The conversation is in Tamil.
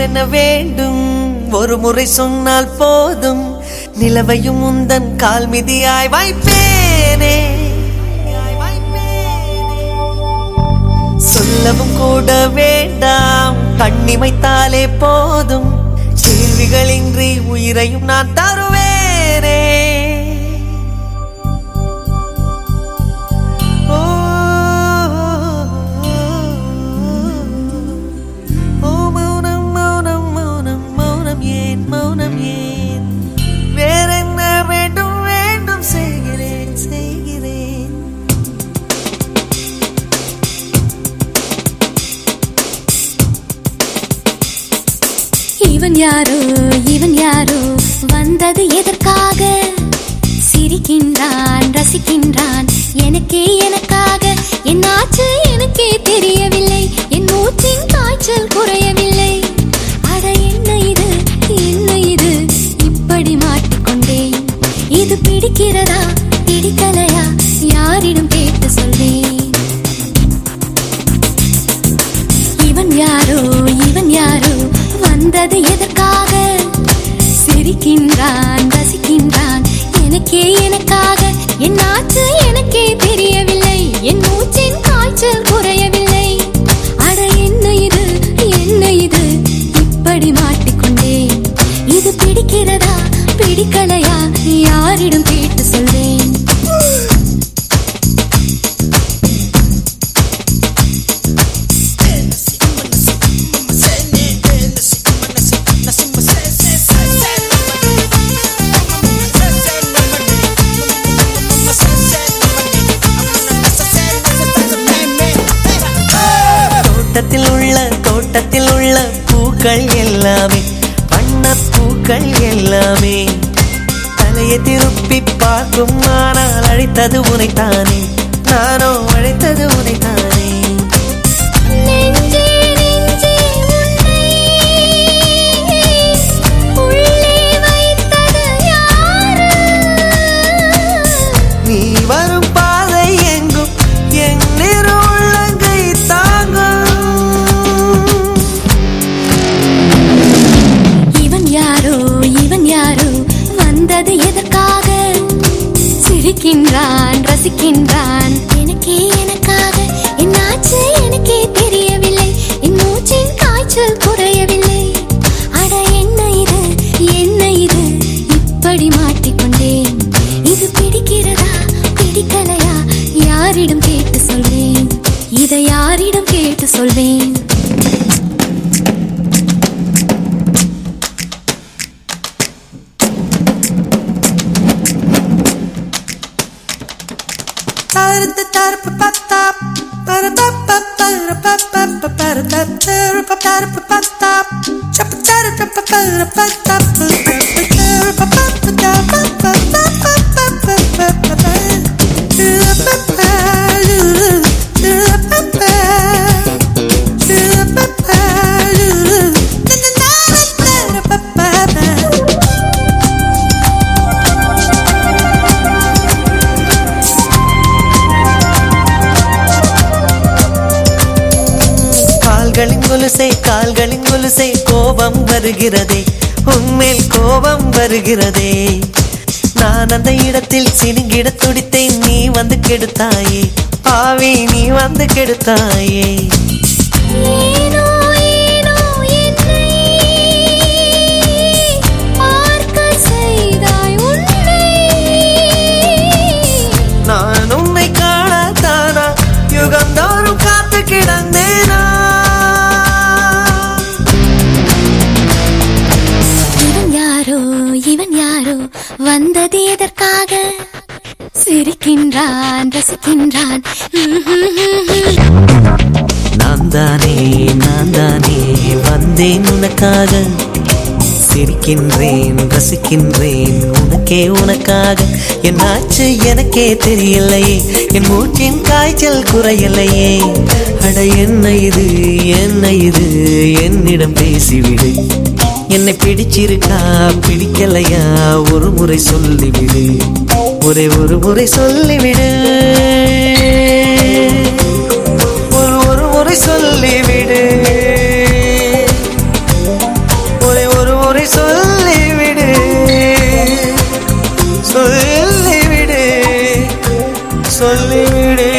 வேறென்ன வேண்டும்? ஒரு முறை சொன்னால் போதும், நிலவையும் உந்தன் கால் மிதியாய் வைப்பேனே. சொல்லவும் கூட வேண்டாம், கண்ணிமைத்தாலே போதும், கேள்விகளின்றி உயிரையும் நான் தருவேனே. இவன் யாரோ இவன் யாரோ வந்தது எதற்காக? சிரிக்கின்றான் ரசிக்கின்றான் எனக்கே எனக்காக. என் ஆச்சு எனக்கே தெரியவில்லை, என் மூச்சின் காய்ச்சல் குறையவில்லை. அட என்ன இது என்ன இது, இப்படி மாட்டிக்கொண்டேன். இது பிடிக்கிறதா பிடிக்கலையா, யாரிடம் கேட்டு சொல்வேன்? இவன் யாரோ இவன் யாரோ வந்தது எதற்காக? சிரிக்கின்றான் ரசிக்கின்றான் எனக்கே எனக்காக. என் ஆச்சு எனக்கே தெரியவில்லை, என் மூச்சின் காய்ச்சல் குறையவில்லை. அட என்ன இது என்ன இது, இப்படி மாட்டிக்கொண்டேன். இது பிடிக்கிறதா பிடிக்கலையா, யாரிடம் கேட்டு சொல்வேன்? தோட்டத்தில் உள்ள பூக்கள் எல்லாமே வண்ணப்பூக்கள் எல்லாமே. தலையை திருப்பி பார்க்கும், ஆனால் அழைத்தது உனைத்தானே, நானோ அழைத்தது உனைத்தானே. நீ வரும் பாதை எங்கும் என் உள்ளங்கை தாங்கும். இவன் யாரோ வந்தது எதற்காக? சிரிக்கின்றான் ரசிக்கின்றான் எனக்கே எனக்காக. என் ஆச்சு எனக்கே தெரியவில்லை, என் மூச்சின் காய்ச்சல் குறையவில்லை. அட என்ன இது என்ன இது, இப்படி மாட்டிக்கொண்டேன். இது பிடிக்கிறதா பிடிக்கலையா, யாரிடம் கேட்டு சொல்வேன்? இதை யாரிடம் கேட்டு சொல்வேன்? கால்களின் கொலுசை கோபம் வருகிறதே, உன்மேல் கோபம் வருகிறதே. நான் அந்த இடத்தில் சினுங்கிட துடித்தேன், நீ வந்து கெடுத்தாயே பாவி, நீ வந்து கெடுத்தாயே. நான் உன்னை காணத்தானா யுகந்தோறும் காத்து கிடந்தேனா? இவன் யாரோ வந்தது எதற்காக? சிரிக்கின்றான் ரசிக்கின்றான். நான் தானே வந்தேன் உனக்காக. சிரிக்கின்றேன் ரசிக்கின்றேன் உனக்கே உனக்காக. என் ஆச்சு எனக்கே தெரியலையே, என் மூச்சின் காய்ச்சல் குறையலையே. அட என்ன இது என்ன இது, என்னிடம் பேசிவிடு. என்னை பிடிச்சிருக்கா பிடிக்கலையா, ஒரு முறை சொல்லிவிடு, ஒரே ஒரு முறை சொல்லிவிடு, ஒரு முறை சொல்லிவிடு. சொல்லிவிடு